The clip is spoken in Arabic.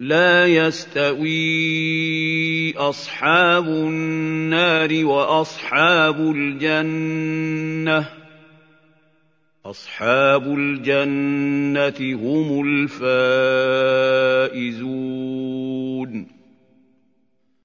لَا يَسْتَوِي أَصْحَابُ النَّارِ وَأَصْحَابُ الْجَنَّةِ ۚ أَصْحَابُ الْجَنَّةِ هُمُ الْفَائِزُونَ